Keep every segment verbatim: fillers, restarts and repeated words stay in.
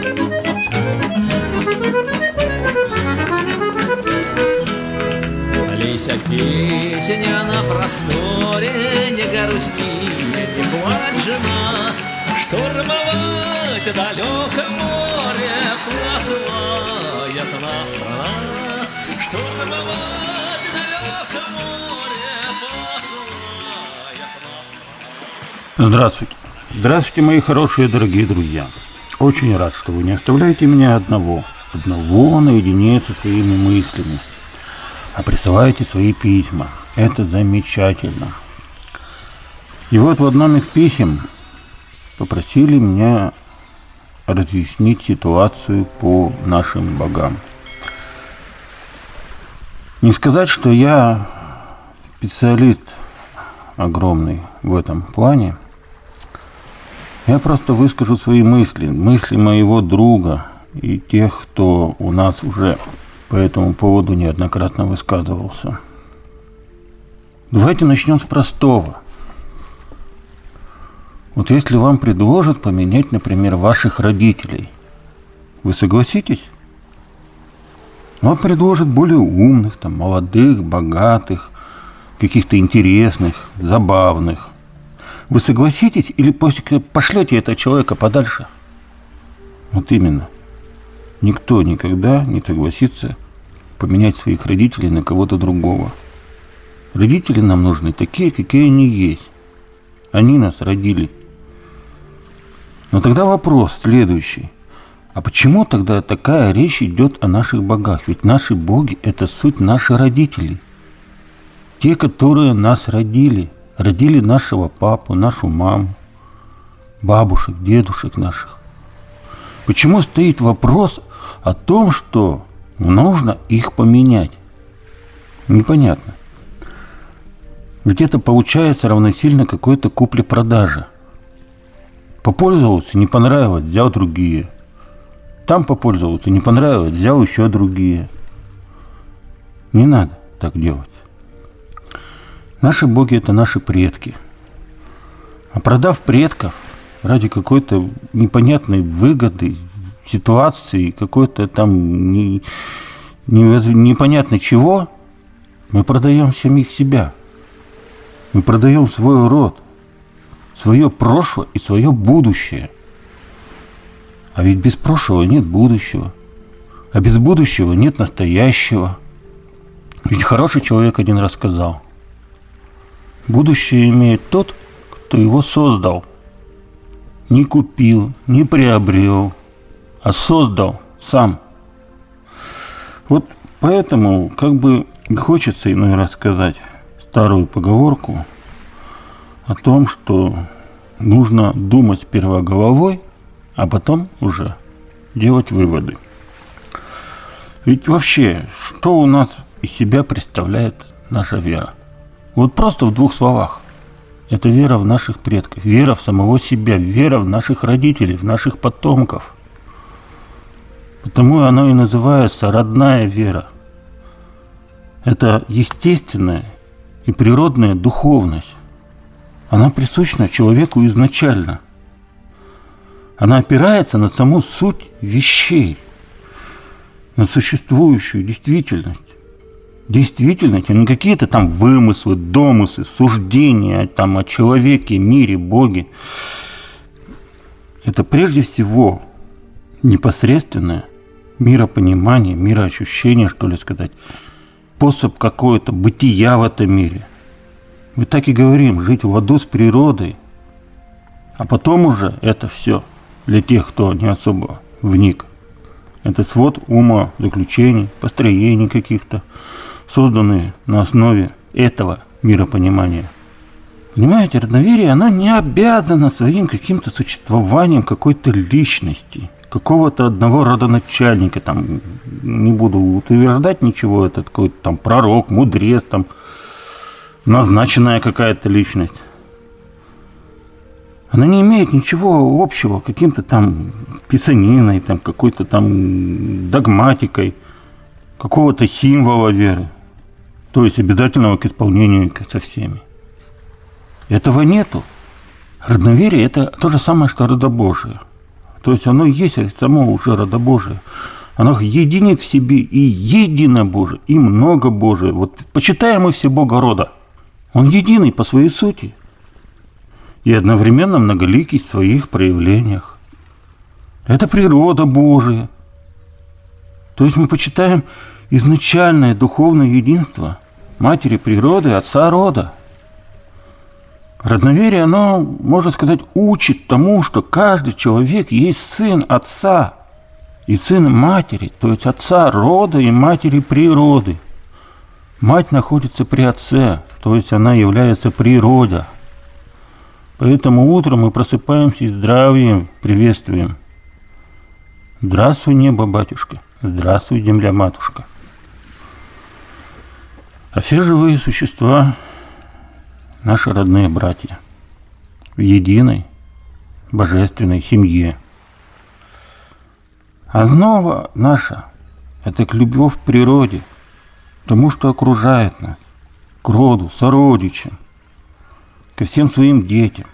Лися, песня на просторе, не грусти, не плачь, жена, штурмовать далекое море посылает нас страна, штурмовать далекое море посылает нас страна. Здравствуйте. Здравствуйте, мои хорошие дорогие друзья. Очень рад, что вы не оставляете меня одного, одного наедине со своими мыслями, а присылаете свои письма. Это замечательно. И вот в одном из писем попросили меня разъяснить ситуацию по нашим богам. Не сказать, что я специалист огромный в этом плане. Я просто выскажу свои мысли, мысли моего друга и тех, кто у нас уже по этому поводу неоднократно высказывался. Давайте начнем с простого. Вот если вам предложат поменять, например, ваших родителей, вы согласитесь? Вам предложат более умных, там, молодых, богатых, каких-то интересных, забавных. Вы согласитесь или после пошлете этого человека подальше? Вот именно. Никто никогда не согласится поменять своих родителей на кого-то другого. Родители нам нужны такие, какие они есть. Они нас родили. Но тогда вопрос следующий. А почему тогда такая речь идет о наших богах? Ведь наши боги – это суть наши родители. Те, которые нас родили. Родили нашего папу, нашу маму, бабушек, дедушек наших. Почему стоит вопрос о том, что нужно их поменять? Непонятно. Ведь это получается равносильно какой-то купле-продаже. Попользовался, не понравилось, взял другие. Там попользовался, не понравилось, взял еще другие. Не надо так делать. Наши боги – это наши предки. А продав предков ради какой-то непонятной выгоды, ситуации, какой-то там не, не, непонятно чего, мы продаем самих себя. Мы продаем свой род, свое прошлое и свое будущее. А ведь без прошлого нет будущего. А без будущего нет настоящего. Ведь хороший человек один раз сказал: будущее имеет тот, кто его создал. Не купил, не приобрел, а создал сам. Вот поэтому как бы хочется иной раз сказать старую поговорку о том, что нужно думать сперва головой, а потом уже делать выводы. Ведь вообще, что у нас из себя представляет наша вера? Вот просто в двух словах. Это вера в наших предков, вера в самого себя, вера в наших родителей, в наших потомков. Потому оно и называется родная вера. Это естественная и природная духовность. Она присуща человеку изначально. Она опирается на саму суть вещей, на существующую действительность. Действительность, а не какие-то там вымыслы, домыслы, суждения там о человеке, мире, Боге. Это прежде всего непосредственное миропонимание, мироощущение, что ли сказать, способ какого-то бытия в этом мире. Мы так и говорим: жить в ладу с природой. А потом уже это все для тех, кто не особо вник. Это свод ума, заключений, построений каких-то, созданные на основе этого миропонимания. Понимаете, родноверие, оно не обязано своим каким-то существованием какой-то личности, какого-то одного родоначальника, там, не буду утверждать ничего, это какой-то там пророк, мудрец, там, назначенная какая-то личность. Она не имеет ничего общего с каким-то там писаниной, там, какой-то там догматикой, какого-то символа веры, то есть обязательного к исполнению со всеми. Этого нету. Родноверие – это то же самое, что родобожие. То есть оно есть само уже родобожие. Оно единит в себе и единобожие, и многобожие. Вот почитаем мы все Бога рода. Он единый по своей сути и одновременно многоликий в своих проявлениях. Это природа Божия. То есть мы почитаем изначальное духовное единство матери природы, отца рода. Родноверие, оно, можно сказать, учит тому, что каждый человек есть сын отца и сын матери, то есть отца рода и матери природы. Мать находится при отце, то есть она является природа. Поэтому утром мы просыпаемся и здравием приветствуем. Здравствуй, небо, батюшка. Здравствуй, земля, матушка. А все живые существа – наши родные братья в единой божественной семье. Основа наша – это любовь к природе, к тому, что окружает нас, к роду, сородичам, ко всем своим детям.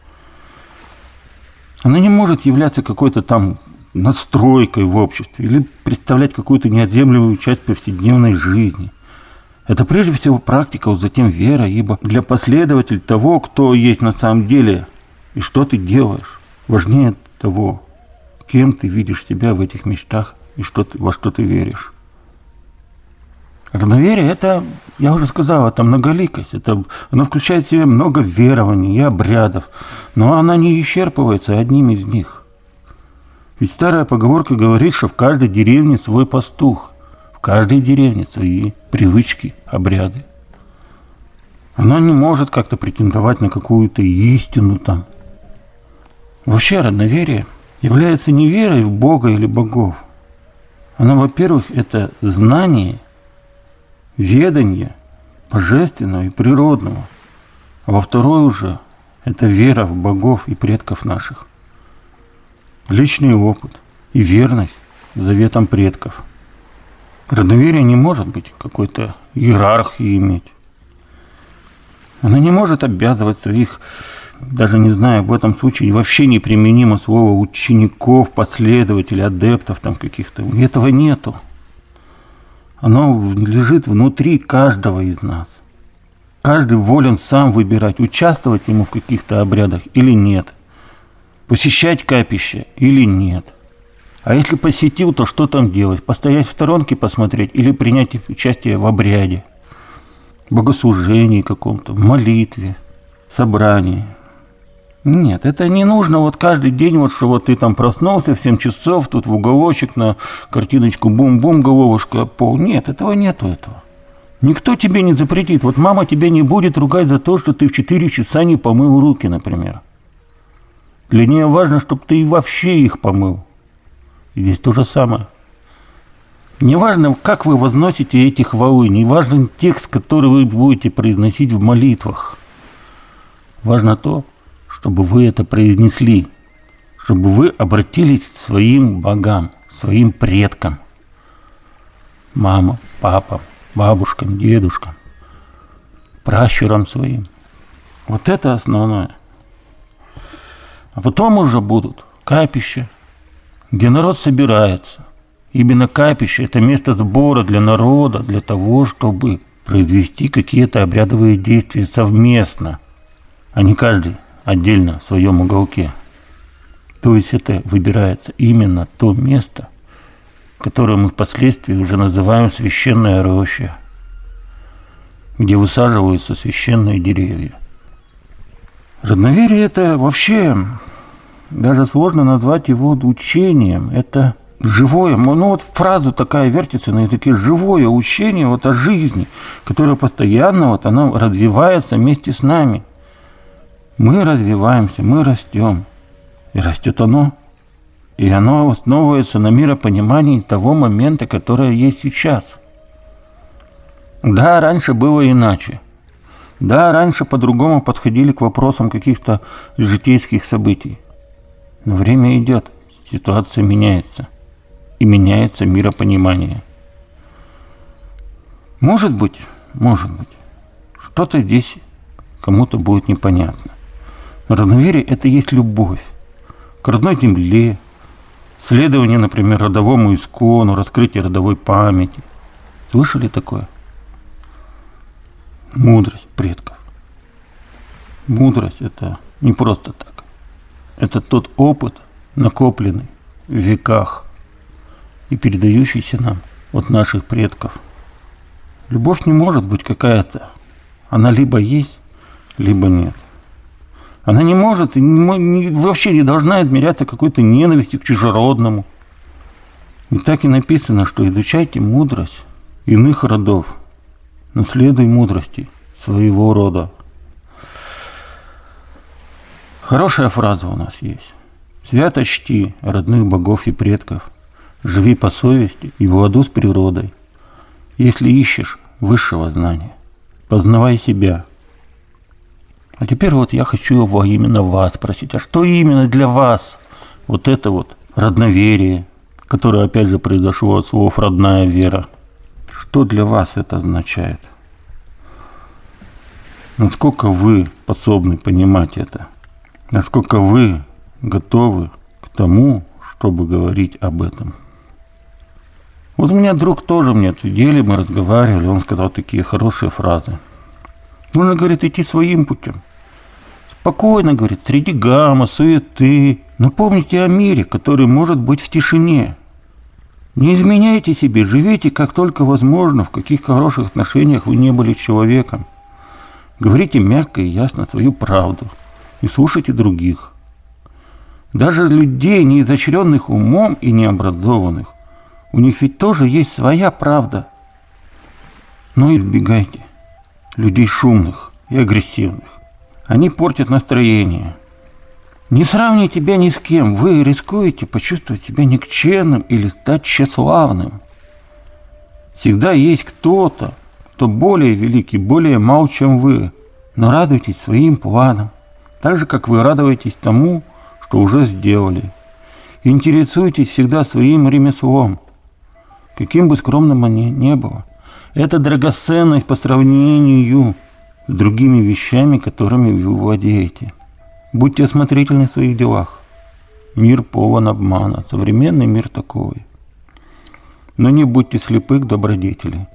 Она не может являться какой-то там настройкой в обществе или представлять какую-то неотъемлемую часть повседневной жизни. Это прежде всего практика, вот затем вера, ибо для последователей того, кто есть на самом деле и что ты делаешь, важнее того, кем ты видишь себя в этих мечтах и что ты, во что ты веришь. Родноверие – это, я уже сказал, это многоликость, это, оно включает в себя много верований и обрядов, но она не исчерпывается одним из них. Ведь старая поговорка говорит, что в каждой деревне свой пастух, в каждой деревне свои привычки, обряды. Она не может как-то претендовать на какую-то истину там. Вообще родноверие является не верой в Бога или богов. Оно, во-первых, это знание, ведание божественного и природного. А во-вторых уже это вера в богов и предков наших. Личный опыт и верность заветам предков. Родноверие не может быть какой-то иерархии иметь. Она не может обязывать своих, даже не знаю, в этом случае вообще неприменимо слово учеников, последователей, адептов там каких-то. Этого нету. Оно лежит внутри каждого из нас. Каждый волен сам выбирать, участвовать ему в каких-то обрядах или нет. Посещать капище или нет. А если посетил, то что там делать? Постоять в сторонке, посмотреть или принять участие в обряде, богослужении каком-то, в молитве, собрании? Нет, это не нужно вот каждый день, вот что вот ты там проснулся в семь часов, тут в уголочек на картиночку бум-бум, головушка, пол. Нет, этого нету этого. Никто тебе не запретит. Вот мама тебя не будет ругать за то, что ты в четыре часа не помыл руки, например. Для нее важно, чтобы ты вообще их помыл. И здесь то же самое. Неважно, как вы возносите эти хвалы, не важен текст, который вы будете произносить в молитвах. Важно то, чтобы вы это произнесли, чтобы вы обратились к своим богам, своим предкам. Мама, папа, бабушкам, дедушкам, пращурам своим. Вот это основное. А потом уже будут капища, где народ собирается. Именно капище – это место сбора для народа, для того, чтобы произвести какие-то обрядовые действия совместно, а не каждый отдельно в своем уголке. То есть это выбирается именно то место, которое мы впоследствии уже называем священная роща, где высаживаются священные деревья. Родноверие – это вообще, даже сложно назвать его учением. Это живое, ну вот фраза такая вертится на языке, живое учение вот о жизни, которое постоянно вот оно развивается вместе с нами. Мы развиваемся, мы растем, и растет оно. И оно основывается на миропонимании того момента, который есть сейчас. Да, раньше было иначе. Да, раньше по-другому подходили к вопросам каких-то житейских событий. Но время идет, ситуация меняется. И меняется миропонимание. Может быть, может быть, что-то здесь кому-то будет непонятно. Но родноверие – это есть любовь к родной земле, Следование, например, родовому искону, раскрытие родовой памяти. Слышали такое? Мудрость предков. Мудрость – это не просто так. Это тот опыт, накопленный в веках и передающийся нам от наших предков. Любовь не может быть какая-то. Она либо есть, либо нет. Она не может и не, не, вообще не должна измеряться какой-то ненавистью к чужеродному. И так и написано, что изучайте мудрость иных родов, наследуй мудрости своего рода. Хорошая фраза у нас есть. Свято чти родных богов и предков, живи по совести и в ладу с природой. Если ищешь высшего знания, познавай себя. А теперь вот я хочу его именно вас спросить, а что именно для вас вот это вот родноверие, которое опять же произошло от слов «родная вера», что для вас это означает? Насколько вы способны понимать это? Насколько вы готовы к тому, чтобы говорить об этом? Вот у меня друг тоже мне сидели, мы разговаривали, он сказал такие хорошие фразы. Нужно, говорит, идти своим путем. Спокойно, говорит, среди гамма, суеты. Но помните о мире, который может быть в тишине. Не изменяйте себе, живите как только возможно, в каких хороших отношениях вы не были с человеком. Говорите мягко и ясно свою правду. И слушайте других. Даже людей, не изощренных умом и необразованных, у них ведь тоже есть своя правда. Но избегайте людей шумных и агрессивных. Они портят настроение. Не сравнивайте себя ни с кем. Вы рискуете почувствовать себя никчемным или стать тщеславным. Всегда есть кто-то, кто более великий, более мал, чем вы. Но радуйтесь своим планам. Так же, как вы радуетесь тому, что уже сделали. Интересуйтесь всегда своим ремеслом, каким бы скромным оно ни было. Это драгоценность по сравнению с другими вещами, которыми вы владеете. Будьте осмотрительны в своих делах. Мир полон обмана, современный мир такой. Но не будьте слепы к добродетели.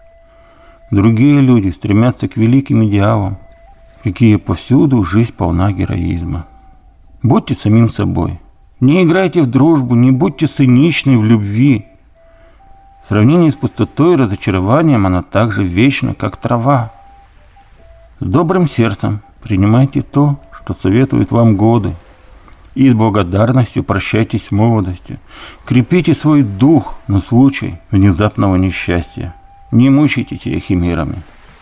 Другие люди стремятся к великим идеалам, какие повсюду жизнь полна героизма. Будьте самим собой. Не играйте в дружбу, не будьте циничны в любви. В сравнении с пустотой и разочарованием она так же вечна, как трава. С добрым сердцем принимайте то, что советуют вам годы, и с благодарностью прощайтесь с молодостью. Крепите свой дух на случай внезапного несчастья. Не мучайте себя химерами.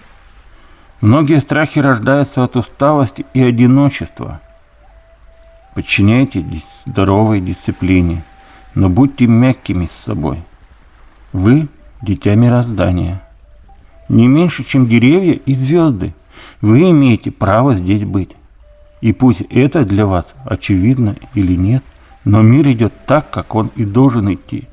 Многие страхи рождаются от усталости и одиночества. Подчиняйтесь здоровой дисциплине, но будьте мягкими с собой. Вы – дитя мироздания. Не меньше, чем деревья и звезды, вы имеете право здесь быть. И пусть это для вас очевидно или нет, но мир идет так, как он и должен идти.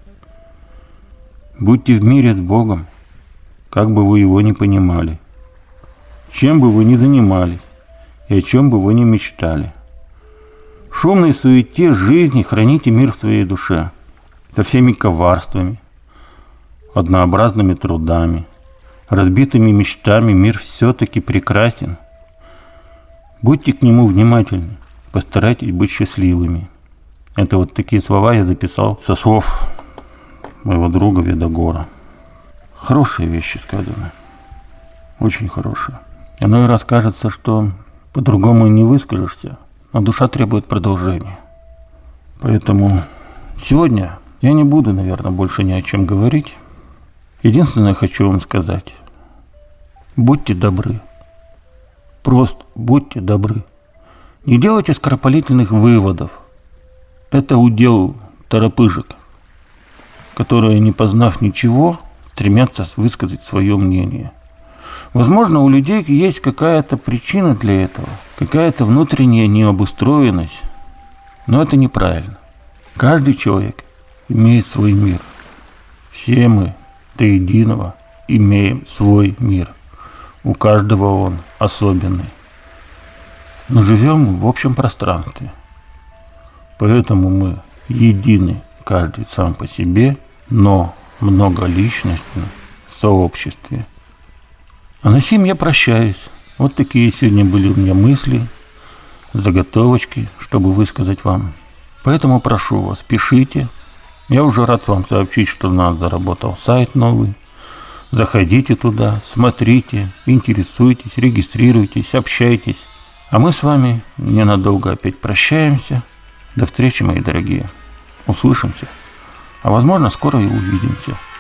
Будьте в мире с Богом, как бы вы его ни понимали, чем бы вы ни занимались и о чем бы вы ни мечтали. В шумной суете жизни храните мир в своей душе, со всеми коварствами, однообразными трудами, разбитыми мечтами мир все-таки прекрасен. Будьте к нему внимательны, постарайтесь быть счастливыми. Это вот такие слова я записал со слов моего друга Ведогора. Хорошие вещи сказаны, очень хорошие. Иной раз кажется, что по-другому не выскажешься, но душа требует продолжения. Поэтому сегодня я не буду, наверное, больше ни о чем говорить. Единственное, хочу вам сказать. Будьте добры. Просто будьте добры. Не делайте скоропалительных выводов. Это удел торопыжек, которые, не познав ничего, стремятся высказать свое мнение. Возможно, у людей есть какая-то причина для этого, какая-то внутренняя необустроенность, но это неправильно. Каждый человек имеет свой мир. Все мы до единого имеем свой мир. У каждого он особенный. Но живем мы в общем пространстве. Поэтому мы едины каждый сам по себе, но многоличностно в сообществе. А на сим я прощаюсь. Вот такие сегодня были у меня мысли, заготовочки, чтобы высказать вам. Поэтому прошу вас, пишите. Я уже рад вам сообщить, что у нас заработал сайт новый. Заходите туда, смотрите, интересуйтесь, регистрируйтесь, общайтесь. А мы с вами ненадолго опять прощаемся. До встречи, мои дорогие. Услышимся. А возможно, скоро и увидимся.